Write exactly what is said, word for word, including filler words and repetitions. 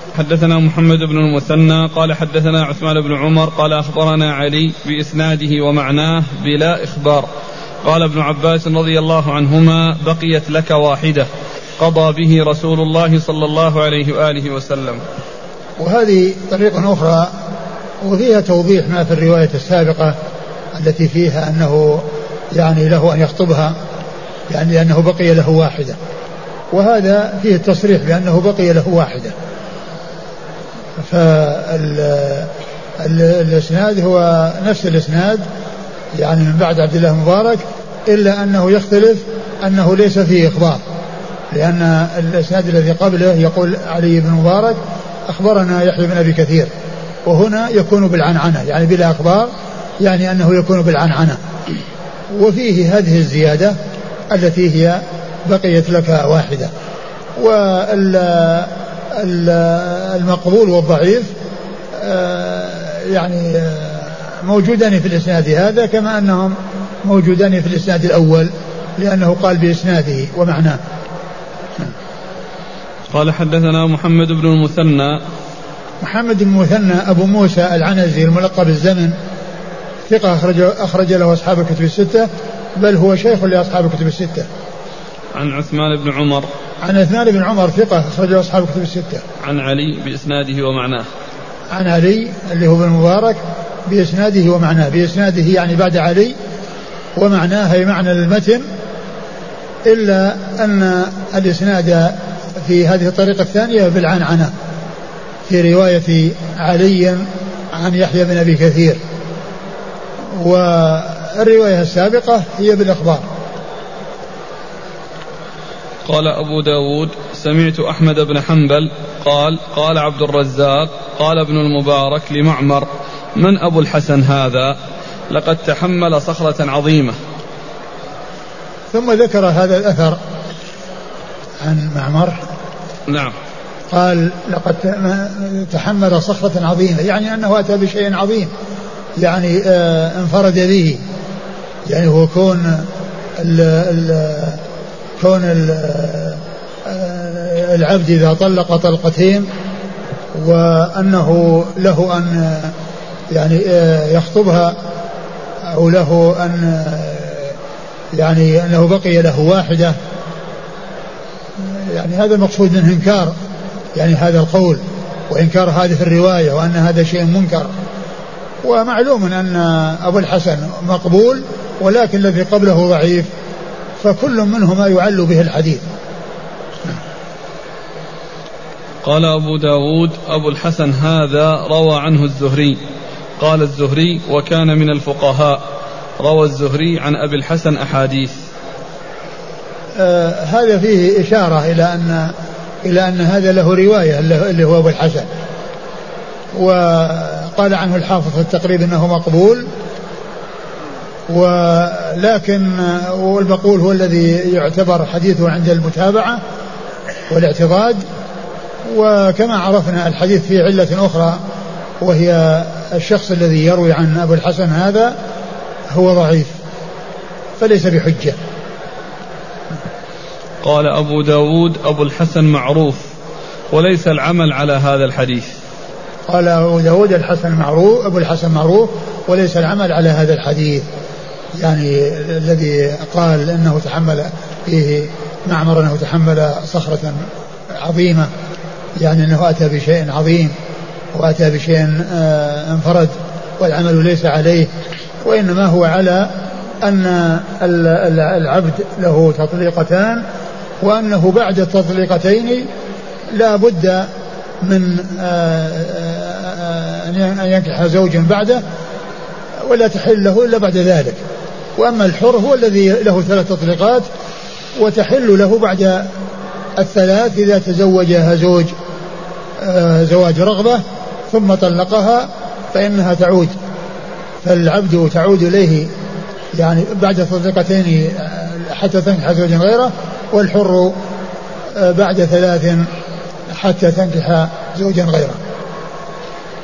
حدثنا محمد بن المثنى قال حدثنا عثمان بن عمر قال أخبرنا علي بإسناده ومعناه بلا إخبار. قال ابن عباس رضي الله عنهما بقيت لك واحدة قضى به رسول الله صلى الله عليه وآله وسلم. وهذه طريقة أخرى وفيها توضيح ما في الرواية السابقة التي فيها أنه يعني له أن يخطبها يعني لأنه بقي له واحدة, وهذا فيه التصريح بأنه بقي له واحدة. فالإسناد هو نفس الإسناد يعني من بعد عبد الله مبارك, إلا أنه يختلف أنه ليس فيه إخبار, لأن الإسناد الذي قبله يقول علي بن مبارك أخبرنا يحيى بن أبي كثير, وهنا يكون بالعنعنة يعني بلا أخبار, يعني أنه يكون بالعنعنة. وفيه هذه الزيادة التي هي بقيت لك واحدة. والمقبول والضعيف يعني موجودان في الإسناد هذا كما أنهم موجودان في الإسناد الأول, لأنه قال بإسناده ومعناه. قال حدثنا محمد بن المثنى. محمد بن المثنى أبو موسى العنزي الملقب الزمن, ثقة أخرج, أخرج له أصحاب الكتب الستة, بل هو شيخ لأصحاب الكتب الستة. عن عثمان بن عمر. عن عثمان بن عمر ثقة أخرج له أصحاب الكتب الستة. عن علي بإسناده ومعناه. عن علي اللي هو بن مبارك بإسناده ومعناه. بإسناده يعني بعد علي, ومعناه هي معنى المتن, إلا أن الإسناد في هذه الطريقة الثانية بالعنعنة في رواية علي عن يحيى بن أبي كثير, والرواية السابقة هي بالإخبار. قال أبو داود سمعت أحمد بن حنبل قال قال عبد الرزاق قال ابن المبارك لمعمر من أبو الحسن هذا لقد تحمل صخرة عظيمة. ثم ذكر هذا الأثر عن معمر. نعم. قال لقد تحمل صخرة عظيمة, يعني أنه أتى بشيء عظيم, يعني آه انفرد به, يعني هو كون ال ال كون ال العبد إذا طلق طلقتين وأنه له أن يعني آه يخطبها, أو له أن يعني أنه بقي له واحدة, يعني هذا المقصود منه إنكار يعني هذا القول وإنكار هذه الرواية, وأن هذا شيء منكر. ومعلوم أن أبو الحسن مقبول, ولكن الذي قبله ضعيف, فكل منهما يعل به الحديث. قال أبو داود أبو الحسن هذا روى عنه الزهري. قال الزهري وكان من الفقهاء, روى الزهري عن أبي الحسن أحاديث. آه هذا فيه إشارة إلى أن إلى أن هذا له رواية اللي هو أبو الحسن, وقال عنه الحافظ في التقريب أنه مقبول, ولكن والمقبول هو الذي يعتبر حديثه عند المتابعة والاعتضاد. وكما عرفنا الحديث فيه علة أخرى, وهي الشخص الذي يروي عن أبو الحسن هذا هو ضعيف فليس بحجة. قال أبو داود أبو الحسن معروف وليس العمل على هذا الحديث. قال أبو داود الحسن معروف أبو الحسن معروف وليس العمل على هذا الحديث, يعني الذي قال أنه تحمل فيه معمر أنه تحمل صخرة عظيمة, يعني أنه أتى بشيء عظيم وأتى بشيء انفرد والعمل ليس عليه, وإنما هو على أن العبد له تطليقتان, وأنه بعد التطليقتين لا بد من أن ينكح زوجا بعده ولا تحل له إلا بعد ذلك. وأما الحر هو الذي له ثلاث تطليقات وتحل له بعد الثلاث إذا تزوجها زوج زواج رغبة ثم طلقها فإنها تعود, فالعبد تعود إليه يعني بعد تطليقتين حتى تنكح زوجا غيره, والحر بعد ثلاث حتى تنكح زوجا غيره.